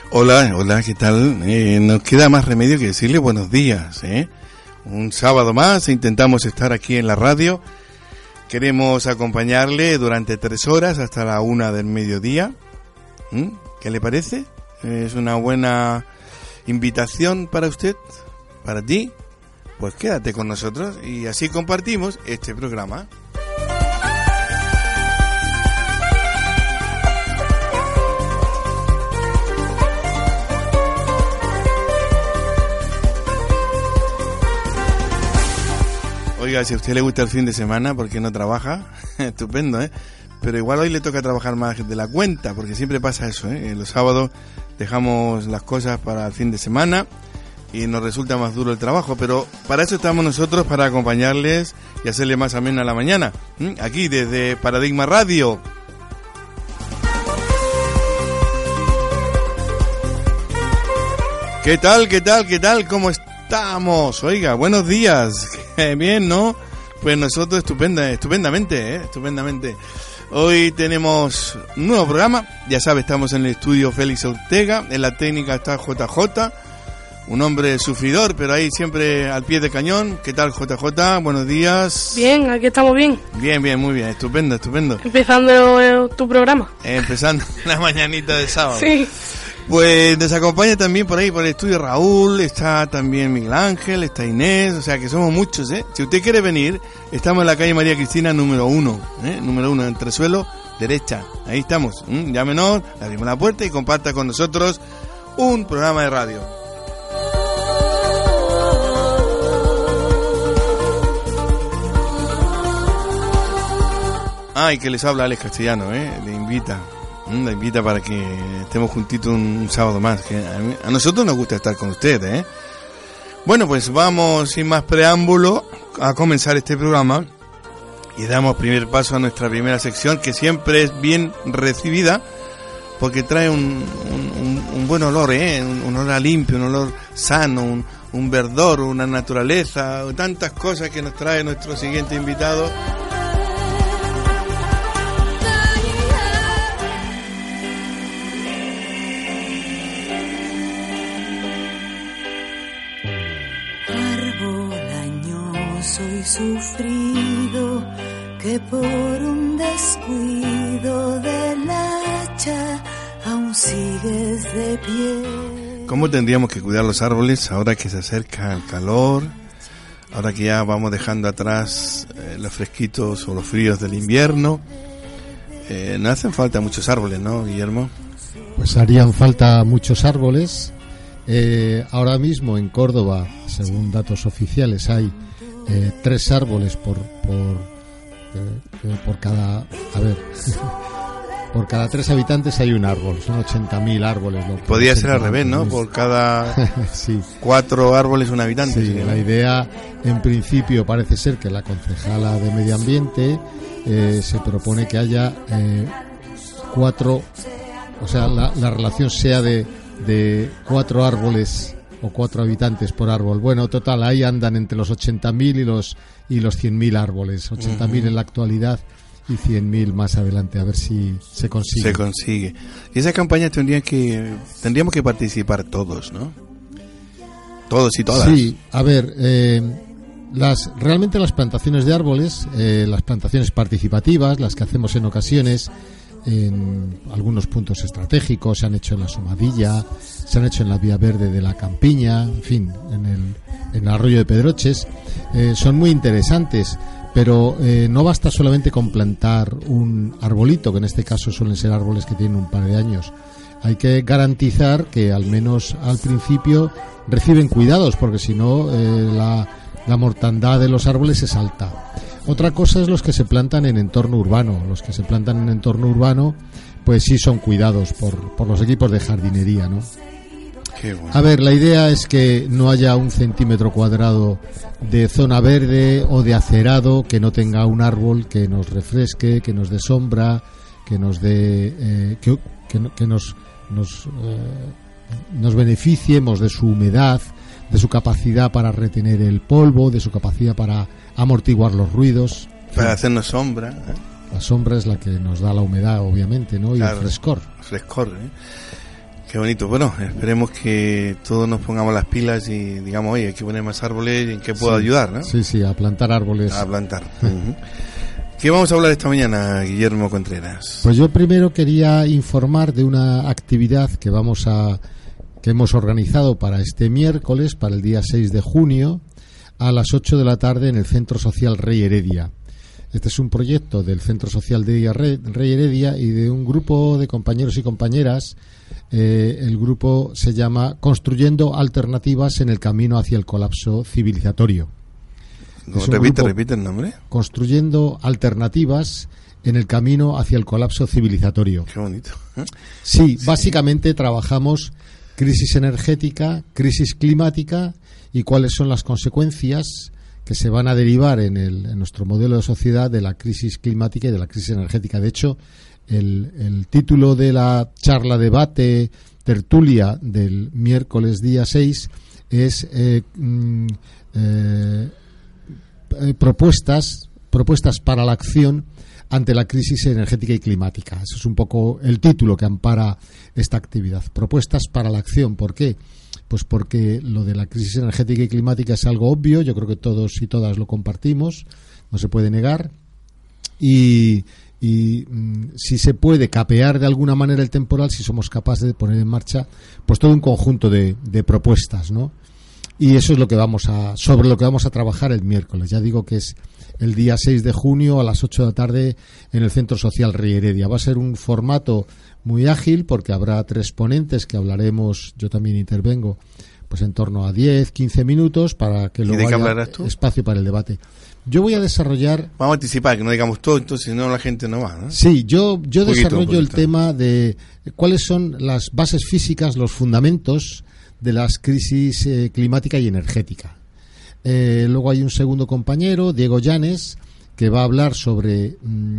Hola, ¿qué tal? Nos queda más remedio que decirle buenos días, Un sábado más intentamos estar aquí en la radio. Queremos acompañarle durante 3 horas hasta la 1 del mediodía. ¿Qué le parece? ¿Es una buena invitación para usted? ¿Para ti? Pues quédate con nosotros y así compartimos este programa. Oiga, si a usted le gusta el fin de semana porque no trabaja, estupendo, Pero igual hoy le toca trabajar más de la cuenta, porque siempre pasa eso, Los sábados dejamos las cosas para el fin de semana y nos resulta más duro el trabajo, pero para eso estamos nosotros, para acompañarles y hacerle más amena la mañana, aquí desde Paradigma Radio. ¿Qué tal? ¿Cómo estamos? Oiga, buenos días. Bien, ¿no? Pues nosotros estupendamente. Hoy tenemos un nuevo programa. Ya sabe, estamos en el estudio Félix Ortega. En la técnica está JJ, un hombre sufridor, pero ahí siempre al pie de cañón. ¿Qué tal, JJ? Buenos días. Bien, aquí estamos bien. Bien, muy bien. Estupendo. Empezando tu programa. Empezando la mañanita de sábado. Sí. Pues nos acompaña también por ahí, por el estudio Raúl, está también Miguel Ángel, está Inés, o sea que somos muchos, Si usted quiere venir, estamos en la calle María Cristina número 1, entresuelo, derecha, ahí estamos, llámenos, le abrimos la puerta y comparta con nosotros un programa de radio. Y que les habla Alex Castellano, le invita para que estemos juntitos un sábado más, que a nosotros nos gusta estar con ustedes, Bueno, pues vamos sin más preámbulo a comenzar este programa y damos primer paso a nuestra primera sección, que siempre es bien recibida porque trae un buen olor, un olor a limpio, un olor sano, un verdor, una naturaleza, tantas cosas que nos trae nuestro siguiente invitado. Soy sufrido, que por un descuido del hacha aún sigues de pie. ¿Cómo tendríamos que cuidar los árboles ahora que se acerca el calor? Ahora que ya vamos dejando atrás los fresquitos o los fríos del invierno. No hacen falta muchos árboles, ¿no, Guillermo? Pues harían falta muchos árboles. Ahora mismo en Córdoba, según datos oficiales, hay 3 árboles por cada, por cada 3 habitantes hay un árbol, son 80.000 árboles. Podría ser al revés, ¿no? Por cada sí. 4 árboles un habitante. Sí, la idea, en principio, parece ser que la concejala de Medio Ambiente se propone que haya 4, o sea, la relación sea de 4 árboles o 4 habitantes por árbol. Bueno, total, ahí andan entre los 80.000 y los 100.000 árboles. 80.000 en la actualidad y 100.000 más adelante, a ver si se consigue. Se consigue. Y esa campaña tendríamos que participar todos, ¿no? Todos y todas. Sí, a ver, realmente las plantaciones de árboles, las plantaciones participativas, las que hacemos en ocasiones en algunos puntos estratégicos, se han hecho en la Somadilla, se han hecho en la Vía Verde de la Campiña, en fin, en el Arroyo de Pedroches, son muy interesantes, pero no basta solamente con plantar un arbolito, que en este caso suelen ser árboles que tienen un par de años. Hay que garantizar que al menos al principio reciben cuidados, porque si no la mortandad de los árboles es alta. Otra cosa es los que se plantan en entorno urbano. Los que se plantan en entorno urbano, pues sí son cuidados por los equipos de jardinería, ¿no? Qué bueno. A ver, la idea es que no haya 1 centímetro cuadrado de zona verde o de acerado que no tenga un árbol que nos refresque, que nos dé sombra, que nos dé que nos beneficiemos de su humedad, de su capacidad para retener el polvo, de su capacidad para amortiguar los ruidos. Para hacernos sombra. La sombra es la que nos da la humedad, obviamente, ¿no? Y claro, el frescor. Frescor, Qué bonito. Bueno, esperemos que todos nos pongamos las pilas y digamos, oye, hay que poner más árboles y en qué puedo ayudar, ¿no? Sí, a plantar árboles. A plantar. ¿Qué vamos a hablar esta mañana, Guillermo Contreras? Pues yo primero quería informar de una actividad que hemos organizado para este miércoles, para el día 6 de junio, a las 8 de la tarde en el Centro Social Rey Heredia. Este es un proyecto del Centro Social de Rey Heredia y de un grupo de compañeros y compañeras. El grupo se llama Construyendo Alternativas en el Camino hacia el Colapso Civilizatorio. Repite el nombre. Construyendo Alternativas en el Camino hacia el Colapso Civilizatorio. Qué bonito. Sí, básicamente trabajamos crisis energética, crisis climática y cuáles son las consecuencias que se van a derivar en nuestro modelo de sociedad de la crisis climática y de la crisis energética. De hecho, el título de la charla, debate, tertulia del miércoles día 6 es propuestas para la acción ante la crisis energética y climática. Ese es un poco el título que ampara esta actividad. Propuestas para la acción. ¿Por qué? Pues porque lo de la crisis energética y climática es algo obvio, yo creo que todos y todas lo compartimos, no se puede negar, y si se puede capear de alguna manera el temporal, si somos capaces de poner en marcha pues todo un conjunto de propuestas, ¿no? Y eso es sobre lo que vamos a trabajar el miércoles. Ya digo que es el día 6 de junio a las 8 de la tarde en el Centro Social Rey Heredia. Va a ser un formato muy ágil porque habrá 3 ponentes que hablaremos, yo también intervengo, pues en torno a 10-15 minutos para que luego haya espacio para el debate. Yo voy a desarrollar... Vamos a anticipar, que no digamos todo, entonces si no la gente no va, ¿no? Sí, yo desarrollo el tema de cuáles son las bases físicas, los fundamentos de las crisis climática y energética. Luego hay un segundo compañero, Diego Llanes, que va a hablar sobre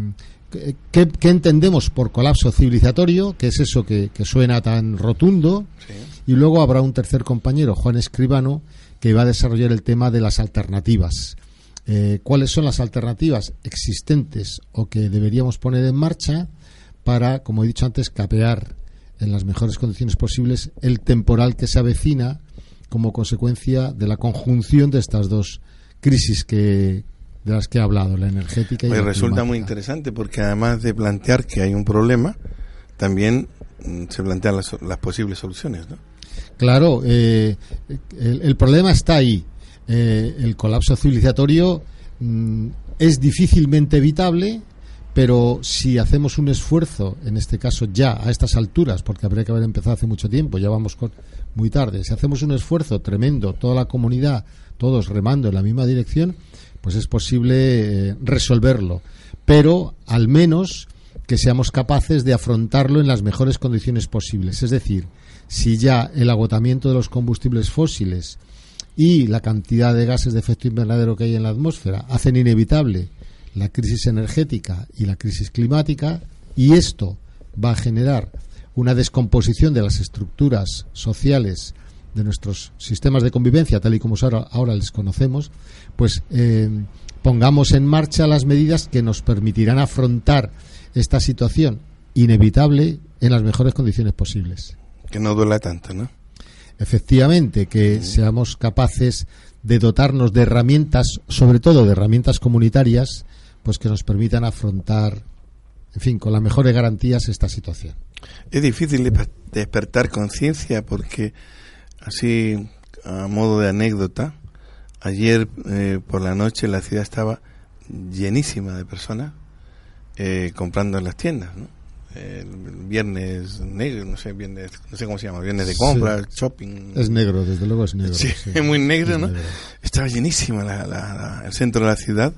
qué entendemos por colapso civilizatorio, que es eso que suena tan rotundo. Sí. Y luego habrá un tercer compañero, Juan Escribano, que va a desarrollar el tema de las alternativas. ¿Cuáles son las alternativas existentes o que deberíamos poner en marcha para, como he dicho antes, capear en las mejores condiciones posibles el temporal que se avecina como consecuencia de la conjunción de estas dos crisis de las que he hablado, la energética y la climática? Resulta muy interesante porque además de plantear que hay un problema, también se plantean las posibles soluciones, ¿no? Claro, el problema está ahí. El colapso civilizatorio es difícilmente evitable, pero si hacemos un esfuerzo, en este caso ya a estas alturas, porque habría que haber empezado hace mucho tiempo, ya vamos muy tarde, si hacemos un esfuerzo tremendo, toda la comunidad, todos remando en la misma dirección, pues es posible resolverlo, pero al menos que seamos capaces de afrontarlo en las mejores condiciones posibles. Es decir, si ya el agotamiento de los combustibles fósiles y la cantidad de gases de efecto invernadero que hay en la atmósfera hacen inevitable la crisis energética y la crisis climática, y esto va a generar una descomposición de las estructuras sociales de nuestros sistemas de convivencia, tal y como ahora les conocemos, pues pongamos en marcha las medidas que nos permitirán afrontar esta situación inevitable en las mejores condiciones posibles. Que no duela tanto, ¿no? Efectivamente, que seamos capaces de dotarnos de herramientas, sobre todo de herramientas comunitarias, pues que nos permitan afrontar, en fin, con las mejores garantías esta situación. Es difícil despertar conciencia porque, así a modo de anécdota, ayer por la noche la ciudad estaba llenísima de personas comprando en las tiendas, ¿no? El viernes negro, no sé cómo se llama, viernes de compra, sí. Shopping. Es negro, desde luego es negro. Sí, sí. Es muy negro, ¿no? Negro. Estaba llenísima el centro de la ciudad,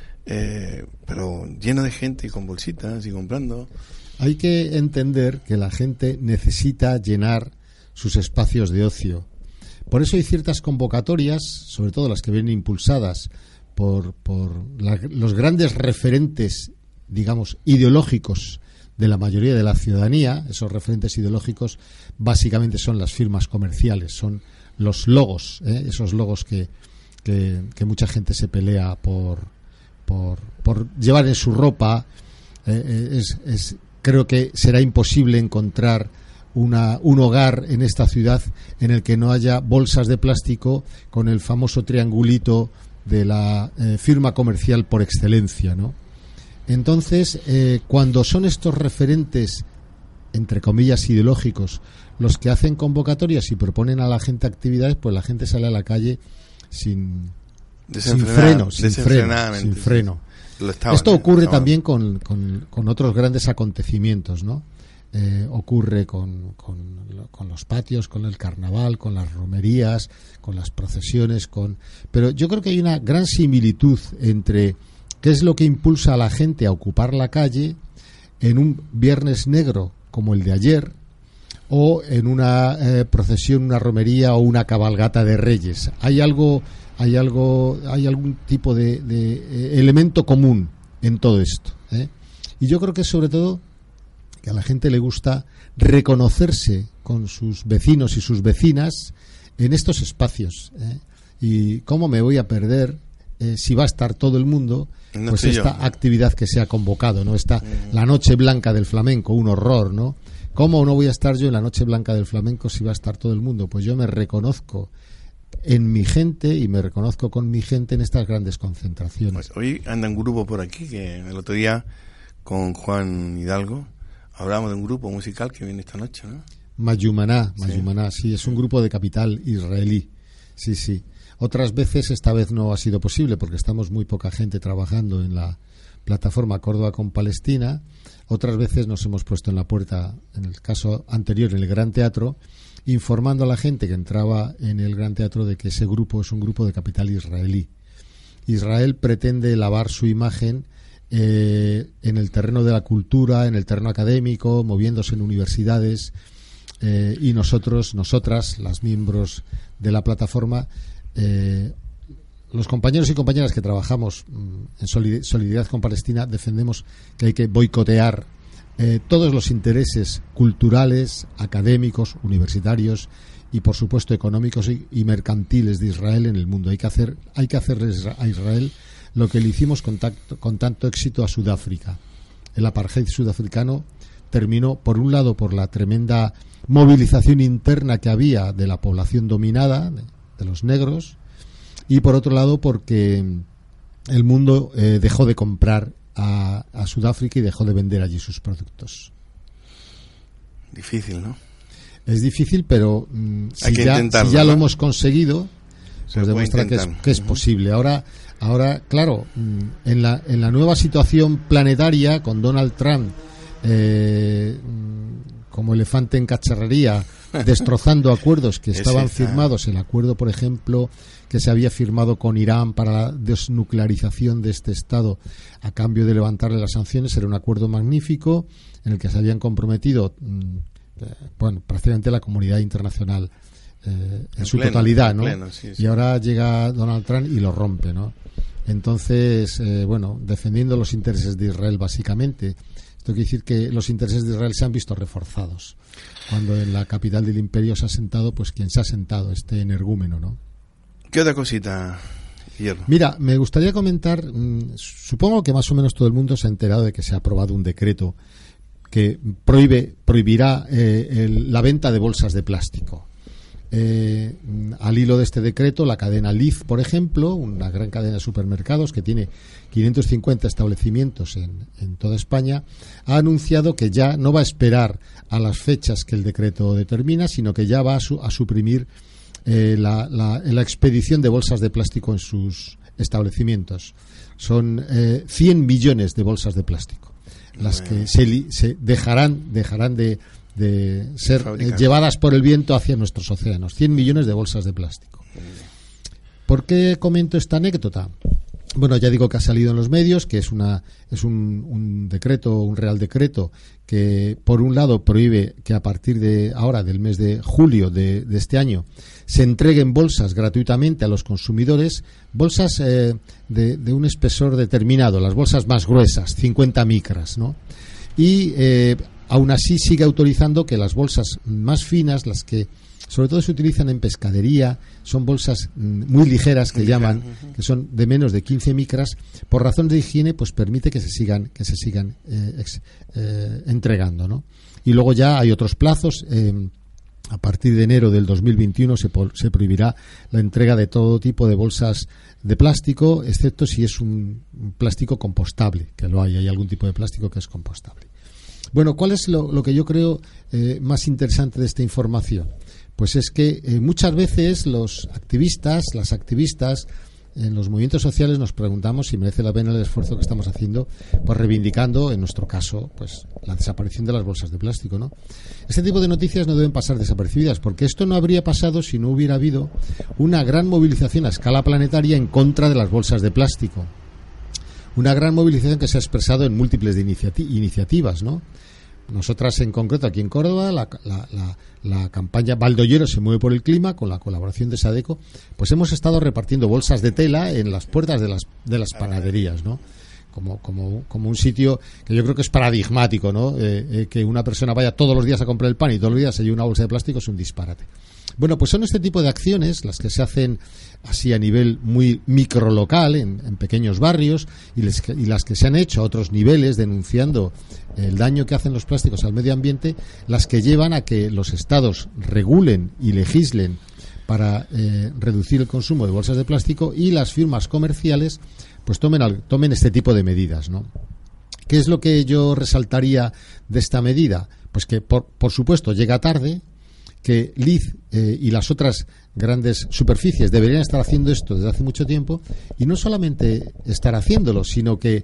pero lleno de gente con bolsitas y comprando. Hay que entender que la gente necesita llenar sus espacios de ocio. Por eso hay ciertas convocatorias, sobre todo las que vienen impulsadas por los grandes referentes, digamos, ideológicos de la mayoría de la ciudadanía. Esos referentes ideológicos básicamente son las firmas comerciales, son los logos, esos logos que mucha gente se pelea por llevar en su ropa. Creo que será imposible encontrar un hogar en esta ciudad en el que no haya bolsas de plástico con el famoso triangulito de la firma comercial por excelencia, ¿no? Entonces, cuando son estos referentes, entre comillas, ideológicos, los que hacen convocatorias y proponen a la gente actividades, pues la gente sale a la calle sin freno. Esto ocurre también con otros grandes acontecimientos, ¿no? Ocurre con los patios, con el carnaval, con las romerías, con las procesiones, pero yo creo que hay una gran similitud entre qué es lo que impulsa a la gente a ocupar la calle en un viernes negro como el de ayer, o en una procesión, una romería o una cabalgata de Reyes. Hay algún tipo de elemento común en todo esto, ¿eh? Y yo creo que sobre todo que a la gente le gusta reconocerse con sus vecinos y sus vecinas en estos espacios, ¿eh? Y cómo me voy a perder si va a estar todo el mundo, pues esta actividad que se ha convocado, ¿no? La Noche Blanca del Flamenco, un horror, ¿no? ¿Cómo no voy a estar yo en la Noche Blanca del Flamenco si va a estar todo el mundo? Pues yo me reconozco en mi gente y me reconozco con mi gente en estas grandes concentraciones. Pues hoy anda un grupo por aquí que el otro día con Juan Hidalgo hablábamos de un grupo musical que viene esta noche, ¿no? Mayumaná, sí, es un grupo de capital israelí. Sí. Otras veces, esta vez no ha sido posible porque estamos muy poca gente trabajando en la plataforma Córdoba con Palestina. Otras veces nos hemos puesto en la puerta, en el caso anterior, en el Gran Teatro, informando a la gente que entraba en el Gran Teatro de que ese grupo es un grupo de capital israelí. Israel pretende lavar su imagen en el terreno de la cultura, en el terreno académico, moviéndose en universidades, y nosotras, las miembros de la plataforma, los compañeros y compañeras que trabajamos en solidaridad con Palestina, defendemos que hay que boicotear todos los intereses culturales, académicos, universitarios y por supuesto económicos y mercantiles de Israel en el mundo. Hay que hacerles a Israel lo que le hicimos con tanto éxito a Sudáfrica. El apartheid sudafricano terminó, por un lado, por la tremenda movilización interna que había de la población dominada, de los negros, y por otro lado porque el mundo dejó de comprar a Sudáfrica y dejó de vender allí sus productos. Difícil, ¿no? Es difícil, pero si ya lo hemos conseguido, pues demuestra que es posible. Ahora, claro, en la nueva situación planetaria, con Donald Trump como elefante en cacharrería, destrozando acuerdos que estaban firmados, el acuerdo, por ejemplo, que se había firmado con Irán para la desnuclearización de este Estado a cambio de levantarle las sanciones, era un acuerdo magnífico en el que se habían comprometido prácticamente la comunidad internacional en su totalidad, ¿no? Sí. Y ahora llega Donald Trump y lo rompe, ¿no? Entonces, defendiendo los intereses de Israel básicamente. Esto quiere decir que los intereses de Israel se han visto reforzados cuando en la capital del imperio se ha sentado, pues quien se ha sentado, este energúmeno, ¿no? ¿Qué otra cosita, Hierro? Mira, me gustaría comentar, supongo que más o menos todo el mundo se ha enterado de que se ha aprobado un decreto que prohibirá la venta de bolsas de plástico. Al hilo de este decreto, la cadena Leaf, por ejemplo, una gran cadena de supermercados que tiene 550 establecimientos en toda España, ha anunciado que ya no va a esperar a las fechas que el decreto determina, sino que ya va a suprimir la expedición de bolsas de plástico en sus establecimientos. Son 100 millones de bolsas de plástico las que se dejarán de ser llevadas por el viento hacia nuestros océanos. 100 millones de bolsas de plástico. ¿Por qué comento esta anécdota? Bueno, ya digo que ha salido en los medios, que es un decreto, un real decreto, que por un lado prohíbe que a partir de ahora, del mes de julio de este año, se entreguen bolsas gratuitamente a los consumidores, bolsas de un espesor determinado, las bolsas más gruesas, 50 micras, ¿no? Y aún así sigue autorizando que las bolsas más finas, las que sobre todo se utilizan en pescadería, son bolsas muy ligeras que llaman, que son de menos de 15 micras, por razones de higiene, pues permite que se sigan entregando, ¿no? Y luego ya hay otros plazos. A partir de enero del 2021 se prohibirá la entrega de todo tipo de bolsas de plástico, excepto si es un plástico compostable, que lo hay algún tipo de plástico que es compostable. Bueno, ¿cuál es lo que yo creo más interesante de esta información? Pues es que muchas veces las activistas en los movimientos sociales nos preguntamos si merece la pena el esfuerzo que estamos haciendo, pues reivindicando, en nuestro caso, pues la desaparición de las bolsas de plástico, ¿no? Este tipo de noticias no deben pasar desapercibidas, porque esto no habría pasado si no hubiera habido una gran movilización a escala planetaria en contra de las bolsas de plástico. Una gran movilización que se ha expresado en múltiples iniciativas, ¿no? Nosotras, en concreto, aquí en Córdoba, la campaña Valdollero se mueve por el clima, con la colaboración de SADECO, pues hemos estado repartiendo bolsas de tela en las puertas de las panaderías, ¿no? Como un sitio que yo creo que es paradigmático, ¿no? Que una persona vaya todos los días a comprar el pan y todos los días se lleve una bolsa de plástico es un disparate. Bueno, pues son este tipo de acciones las que se hacen así a nivel muy microlocal, en pequeños barrios, y las que se han hecho a otros niveles, denunciando el daño que hacen los plásticos al medio ambiente, las que llevan a que los estados regulen y legislen para reducir el consumo de bolsas de plástico, y las firmas comerciales pues tomen este tipo de medidas, ¿no? ¿Qué es lo que yo resaltaría de esta medida? Pues que por supuesto llega tarde, que Liz y las otras grandes superficies deberían estar haciendo esto desde hace mucho tiempo, y no solamente estar haciéndolo, sino que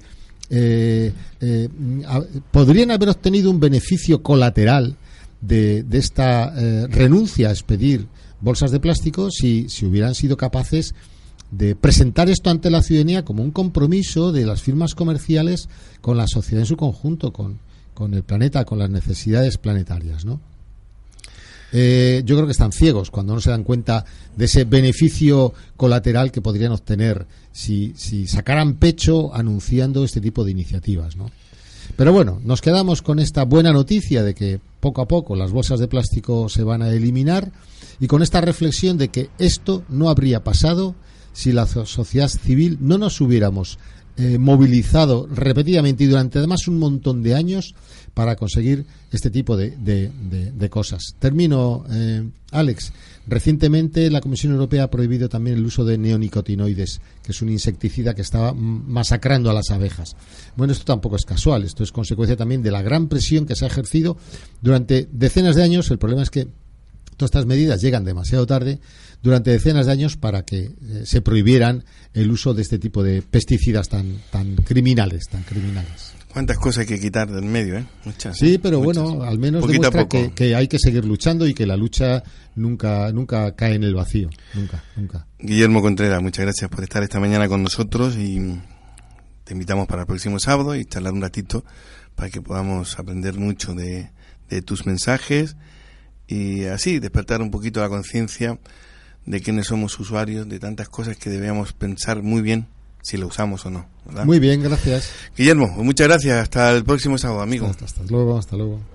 podrían haber obtenido un beneficio colateral de esta renuncia a expedir bolsas de plástico si hubieran sido capaces de presentar esto ante la ciudadanía como un compromiso de las firmas comerciales con la sociedad en su conjunto, con el planeta, con las necesidades planetarias, ¿no? Yo creo que están ciegos cuando no se dan cuenta de ese beneficio colateral que podrían obtener si sacaran pecho anunciando este tipo de iniciativas, ¿no? Pero bueno, nos quedamos con esta buena noticia de que poco a poco las bolsas de plástico se van a eliminar, y con esta reflexión de que esto no habría pasado si la sociedad civil no nos hubiéramos movilizado repetidamente y durante además un montón de años para conseguir este tipo de cosas. Termino, Alex. Recientemente la Comisión Europea ha prohibido también el uso de neonicotinoides, que es un insecticida que estaba masacrando a las abejas. Bueno, esto tampoco es casual, esto es consecuencia también de la gran presión que se ha ejercido durante decenas de años. El problema es que todas estas medidas llegan demasiado tarde, durante decenas de años, para que se prohibieran el uso de este tipo de pesticidas tan criminales. Cuántas cosas hay que quitar del medio, ¿eh? Muchas. Sí, pero bueno, al menos demuestra que hay que seguir luchando y que la lucha nunca cae en el vacío. Nunca. Guillermo Contreras, muchas gracias por estar esta mañana con nosotros, y te invitamos para el próximo sábado y charlar un ratito para que podamos aprender mucho de tus mensajes y así despertar un poquito la conciencia de quiénes somos usuarios de tantas cosas que debemos pensar muy bien si lo usamos o no, ¿verdad? Muy bien, gracias. Guillermo, muchas gracias. Hasta el próximo sábado, amigo. Hasta luego.